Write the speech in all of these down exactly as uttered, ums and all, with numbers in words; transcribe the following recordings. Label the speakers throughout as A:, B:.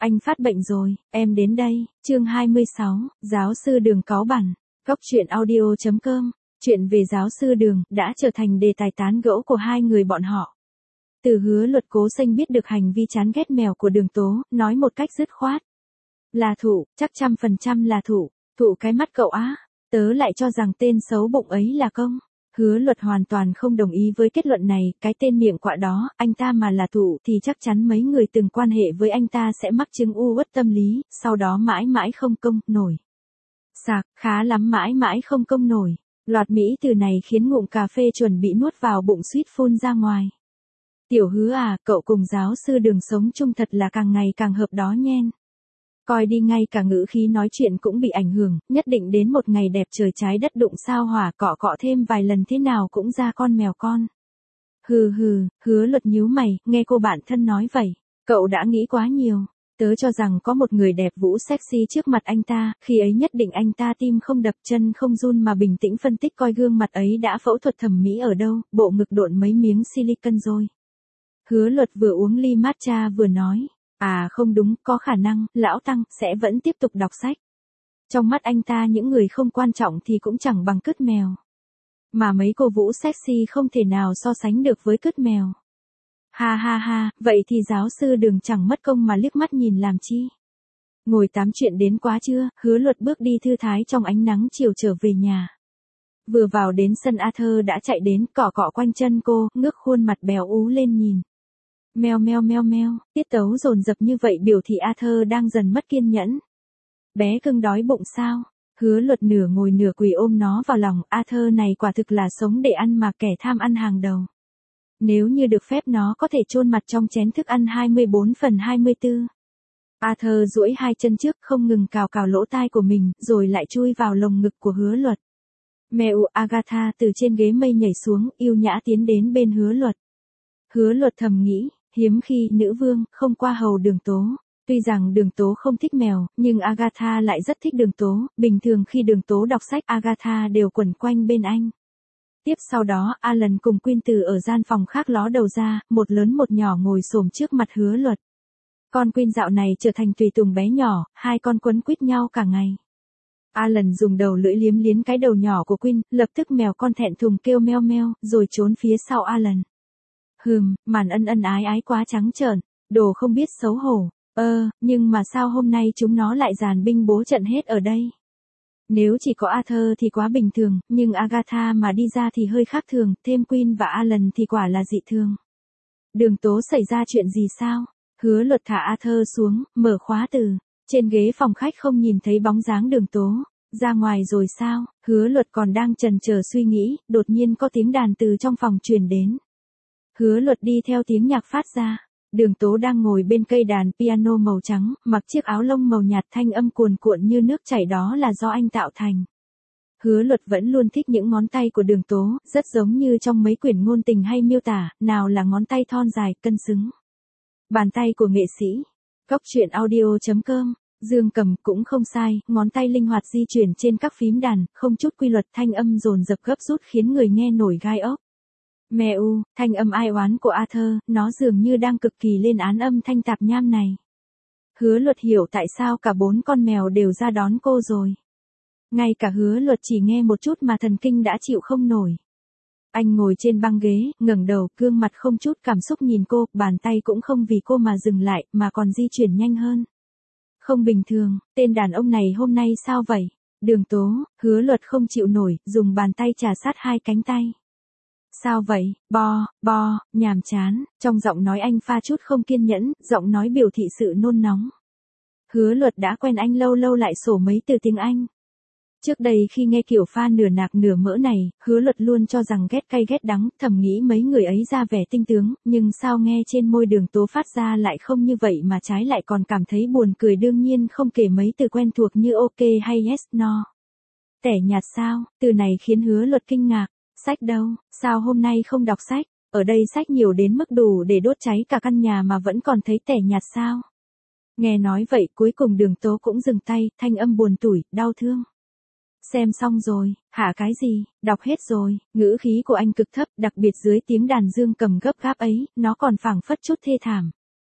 A: Anh phát bệnh rồi, em đến đây. Chương hai mươi sáu, giáo sư Đường cáu bẳn. Góc truyện audio chấm com. Chuyện về giáo sư Đường đã trở thành đề tài tán gẫu của hai người bọn họ. Từ Hứa Luật cố sênh biết được hành vi chán ghét mèo của Đường Tố, nói một cách dứt khoát. Là Thụ, chắc trăm phần trăm là Thụ. Thụ cái mắt cậu á, tớ lại cho rằng tên xấu bụng ấy là Công. Hứa Luật hoàn toàn không đồng ý với kết luận này, cái tên miệng quạ đó, anh ta mà là Thụ thì chắc chắn mấy người từng quan hệ với anh ta sẽ mắc chứng u uất tâm lý, sau đó mãi mãi không công nổi. Sạc, khá lắm mãi mãi không công nổi. Loạt mỹ từ này khiến ngụm cà phê chuẩn bị nuốt vào bụng suýt phun ra ngoài. Tiểu Hứa à, cậu cùng giáo sư Đường sống chung thật là càng ngày càng hợp đó nhen. Coi đi, ngay cả ngữ khí nói chuyện cũng bị ảnh hưởng, nhất định đến một ngày đẹp trời trái đất đụng sao hỏa cọ cọ thêm vài lần thế nào cũng ra con mèo con. Hừ hừ, Hứa Luật nhíu mày, nghe cô bạn thân nói vậy. Cậu đã nghĩ quá nhiều. Tớ cho rằng có một người đẹp vũ sexy trước mặt anh ta, khi ấy nhất định anh ta tim không đập chân không run mà bình tĩnh phân tích coi gương mặt ấy đã phẫu thuật thẩm mỹ ở đâu, bộ ngực độn mấy miếng silicon rồi. Hứa Luật vừa uống ly matcha vừa nói. À không đúng, có khả năng, lão Tăng sẽ vẫn tiếp tục đọc sách. Trong mắt anh ta những người không quan trọng thì cũng chẳng bằng cứt mèo. Mà mấy cô vũ sexy không thể nào so sánh được với cứt mèo. Ha ha ha, vậy thì giáo sư Đường chẳng mất công mà liếc mắt nhìn làm chi. Ngồi tám chuyện đến quá chưa, Hứa Luật bước đi thư thái trong ánh nắng chiều trở về nhà. Vừa vào đến sân Arthur đã chạy đến cọ cọ quanh chân cô, ngước khuôn mặt béo ú lên nhìn. Meo meo meo meo, tiết tấu dồn dập như vậy biểu thị Arthur đang dần mất kiên nhẫn. Bé cưng đói bụng sao? Hứa Luật nửa ngồi nửa quỳ ôm nó vào lòng, Arthur này quả thực là sống để ăn mà kẻ tham ăn hàng đầu. Nếu như được phép nó có thể chôn mặt trong chén thức ăn hai mươi bốn phần hai mươi tư. Arthur duỗi hai chân trước không ngừng cào cào lỗ tai của mình, rồi lại chui vào lồng ngực của Hứa Luật. Mèo Agatha từ trên ghế mây nhảy xuống, yêu nhã tiến đến bên Hứa Luật. Hứa Luật thầm nghĩ, hiếm khi nữ vương không qua hầu Đường Tố. Tuy rằng Đường Tố không thích mèo, nhưng Agatha lại rất thích Đường Tố, bình thường khi Đường Tố đọc sách Agatha đều quẩn quanh bên anh. Tiếp sau đó Alan cùng Quyên từ ở gian phòng khác ló đầu ra, một lớn một nhỏ ngồi xổm trước mặt Hứa Luật. Con Quyên dạo này trở thành tùy tùng bé nhỏ, hai con quấn quýt nhau cả ngày. Alan dùng đầu lưỡi liếm liếm cái đầu nhỏ của Quyên, lập tức mèo con thẹn thùng kêu meo meo, rồi trốn phía sau Alan. Hừm, màn ân ân ái ái quá trắng trợn, đồ không biết xấu hổ. Ơ, nhưng mà sao hôm nay chúng nó lại dàn binh bố trận hết ở đây? Nếu chỉ có Arthur thì quá bình thường, nhưng Agatha mà đi ra thì hơi khác thường, thêm Quyên và Alan thì quả là dị thường. Đường Tố xảy ra chuyện gì sao? Hứa Luật thả Arthur xuống, mở khóa từ. Trên ghế phòng khách không nhìn thấy bóng dáng Đường Tố. Ra ngoài rồi sao? Hứa Luật còn đang chần chờ suy nghĩ, đột nhiên có tiếng đàn từ trong phòng truyền đến. Hứa Luật đi theo tiếng nhạc phát ra. Đường Tố đang ngồi bên cây đàn piano màu trắng, mặc chiếc áo lông màu nhạt, thanh âm cuồn cuộn như nước chảy đó là do anh tạo thành. Hứa Luật vẫn luôn thích những ngón tay của Đường Tố, rất giống như trong mấy quyển ngôn tình hay miêu tả, nào là ngón tay thon dài, cân xứng. Bàn tay của nghệ sĩ. Góc truyện audio chấm com. Dương cầm cũng không sai, ngón tay linh hoạt di chuyển trên các phím đàn, không chút quy luật, thanh âm dồn dập gấp rút khiến người nghe nổi gai ốc. Mèo, thanh âm ai oán của Arthur, nó dường như đang cực kỳ lên án âm thanh tạp nham này. Hứa Luật hiểu tại sao cả bốn con mèo đều ra đón cô rồi. Ngay cả Hứa Luật chỉ nghe một chút mà thần kinh đã chịu không nổi. Anh ngồi trên băng ghế, ngẩng đầu, gương mặt không chút cảm xúc nhìn cô, bàn tay cũng không vì cô mà dừng lại, mà còn di chuyển nhanh hơn. Không bình thường, tên đàn ông này hôm nay sao vậy? Đường Tố, Hứa Luật không chịu nổi, dùng bàn tay trà sát hai cánh tay. Sao vậy, bo, bo, nhàm chán, trong giọng nói anh pha chút không kiên nhẫn, giọng nói biểu thị sự nôn nóng. Hứa Luật đã quen anh lâu lâu lại sổ mấy từ tiếng Anh. Trước đây khi nghe kiểu pha nửa nạc nửa mỡ này, Hứa Luật luôn cho rằng ghét cay ghét đắng, thầm nghĩ mấy người ấy ra vẻ tinh tướng, nhưng sao nghe trên môi Đường Tố phát ra lại không như vậy mà trái lại còn cảm thấy buồn cười, đương nhiên không kể mấy từ quen thuộc như ok hay yes no. Tẻ nhạt sao, từ này khiến Hứa Luật kinh ngạc. Sách đâu, sao hôm nay không đọc sách, ở đây sách nhiều đến mức đủ để đốt cháy cả căn nhà mà vẫn còn thấy tẻ nhạt sao? Nghe nói vậy cuối cùng Đường Tố cũng dừng tay, thanh âm buồn tủi, đau thương. Xem xong rồi, hả cái gì, đọc hết rồi, ngữ khí của anh cực thấp, đặc biệt dưới tiếng đàn dương cầm gấp gáp ấy, nó còn phảng phất chút thê thảm.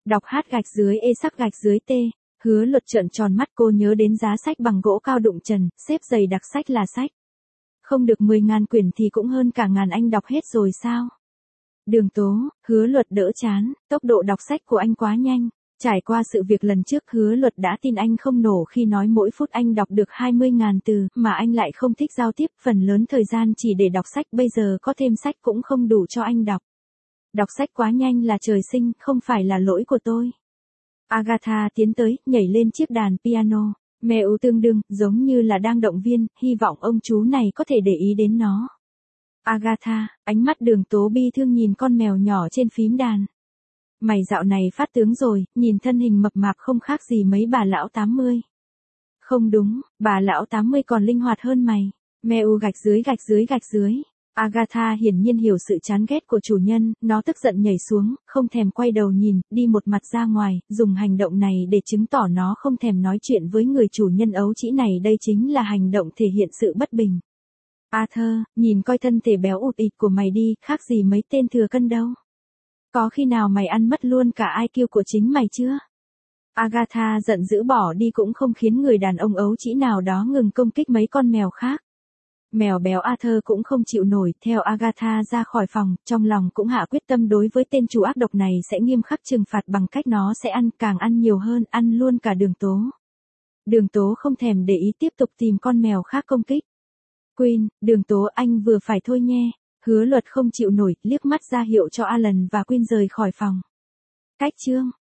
A: Đọc hát gạch dưới e sắc gạch dưới t. Hứa Luật trợn tròn mắt, cô nhớ đến giá sách bằng gỗ cao đụng trần, xếp dày đặc sách là sách. Không được mười ngàn quyển thì cũng hơn cả ngàn, anh đọc hết rồi sao? Đường Tố, Hứa Luật đỡ chán, tốc độ đọc sách của anh quá nhanh. Trải qua sự việc lần trước, Hứa Luật đã tin anh không nổ khi nói mỗi phút anh đọc được hai mươi ngàn từ, mà anh lại không thích giao tiếp, phần lớn thời gian chỉ để đọc sách, bây giờ có thêm sách cũng không đủ cho anh đọc. Đọc sách quá nhanh là trời sinh, không phải là lỗi của tôi. Agatha tiến tới, nhảy lên chiếc đàn piano. Mèo tương đương, giống như là đang động viên, hy vọng ông chú này có thể để ý đến nó. Agatha, ánh mắt Đường Tố bi thương nhìn con mèo nhỏ trên phím đàn. Mày dạo này phát tướng rồi, nhìn thân hình mập mạp không khác gì mấy bà lão tám mươi. Không đúng, bà lão tám mươi còn linh hoạt hơn mày. Mèo gạch dưới gạch dưới gạch dưới. Agatha hiển nhiên hiểu sự chán ghét của chủ nhân, nó tức giận nhảy xuống, không thèm quay đầu nhìn, đi một mặt ra ngoài, dùng hành động này để chứng tỏ nó không thèm nói chuyện với người chủ nhân ấu trĩ này, đây chính là hành động thể hiện sự bất bình. Arthur, nhìn coi thân thể béo ụt ịt của mày đi, khác gì mấy tên thừa cân đâu. Có khi nào mày ăn mất luôn cả i kiu của chính mày chưa? Agatha giận dữ bỏ đi cũng không khiến người đàn ông ấu trĩ nào đó ngừng công kích mấy con mèo khác. Mèo béo Arthur cũng không chịu nổi, theo Agatha ra khỏi phòng, trong lòng cũng hạ quyết tâm đối với tên chủ ác độc này sẽ nghiêm khắc trừng phạt bằng cách nó sẽ ăn, càng ăn nhiều hơn, ăn luôn cả Đường Tố. Đường Tố không thèm để ý, tiếp tục tìm con mèo khác công kích. Queen, Đường Tố, anh vừa phải thôi nhé. Hứa Luật không chịu nổi, liếc mắt ra hiệu cho Alan và Queen rời khỏi phòng. Cách chương